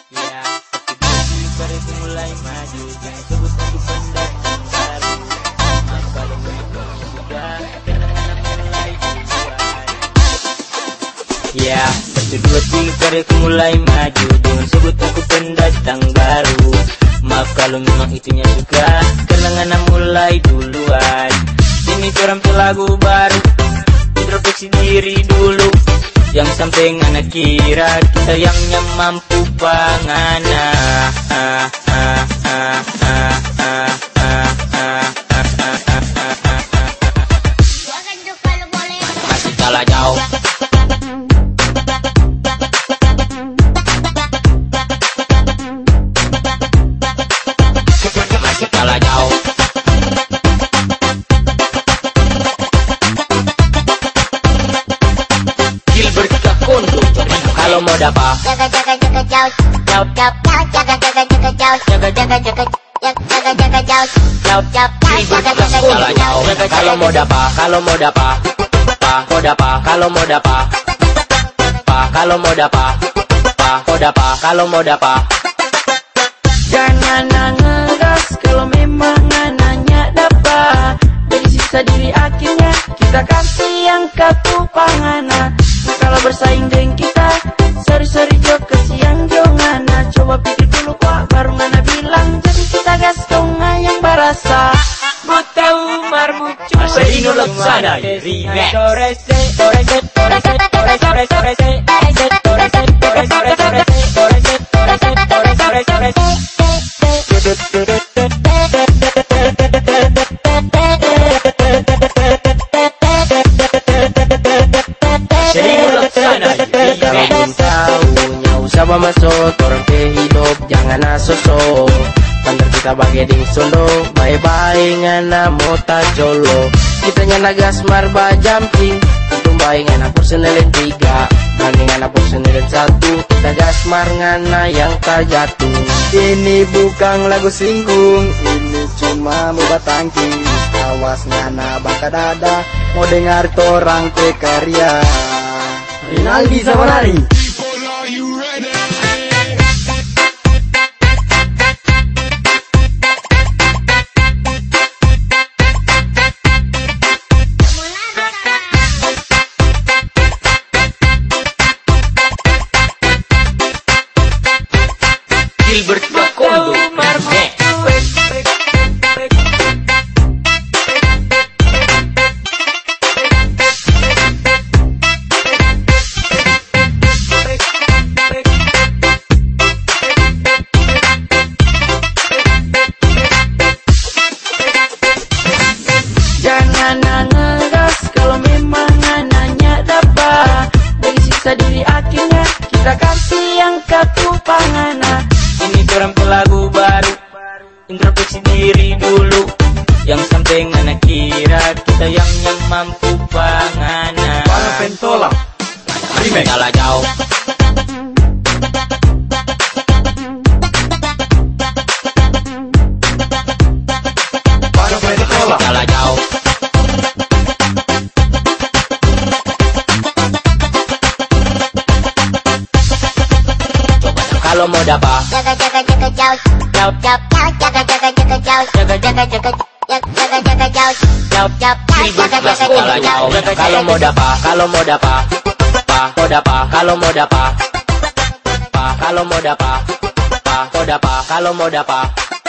Ya, seperti baru mulai maju, jangan sebut aku pendatang baru. Kalau mereka sudah kenangan mulai duluan. Ya, 1, 2, 3 karirku mulai maju, jangan sebut aku pendatang baru. Maaf kalau memang itunya suka, kenangan mulai duluan. Ini orang lagu baru, introspeksi diri dulu. Yang sampai anak kira kita yang mampu pangana. Masih kalah jauh. Masih kalah jauh. Kalau mau dapat jaga jauh jauh jaga jaga jauh jaga jauh kalau mau dapat kalau mau dapat kalau mau dapat jangan ngegas kalau memang nanya dapat dari sisa diri akhirnya kita kasih yang kaku pangana. Kalau bersaing dengan kita seri-seri jok kesiang jongana. Coba pikir dulu kok baru ngana bilang jadi kita gas tonga yang barasa. Mau tahu marmucu masa ino laksana remix. Kalau belum tahu usah masuk orang ke hidup jangan asosok. Pandar kita bagai ding solo bye-bye ngana mota jolo. Kita nyana gas marba jumping untung baik ngana personelin 3 banding ngana personelin 1. Kita gas mar ngana yang tak jatuh. Ini bukan lagu singgung, ini cuma mau batangking. Awas ngana baka dada, mau dengar torang ke karya. Rinaldi Sabanari. Gilbert Bakondo jangan ngegas kalau memang nanya dapat dari sisa diri akhirnya kita kasih yang kaku pangana. Ini orang lagu baru, introspeksi diri dulu. Yang sampai anak kira kita yang mampu pangana. Para pentola remix. Kalah jauh. Para pentola Kalah jauh. Kalau mau dapat jaga jauh jauh jaga jauh kalau mau dapat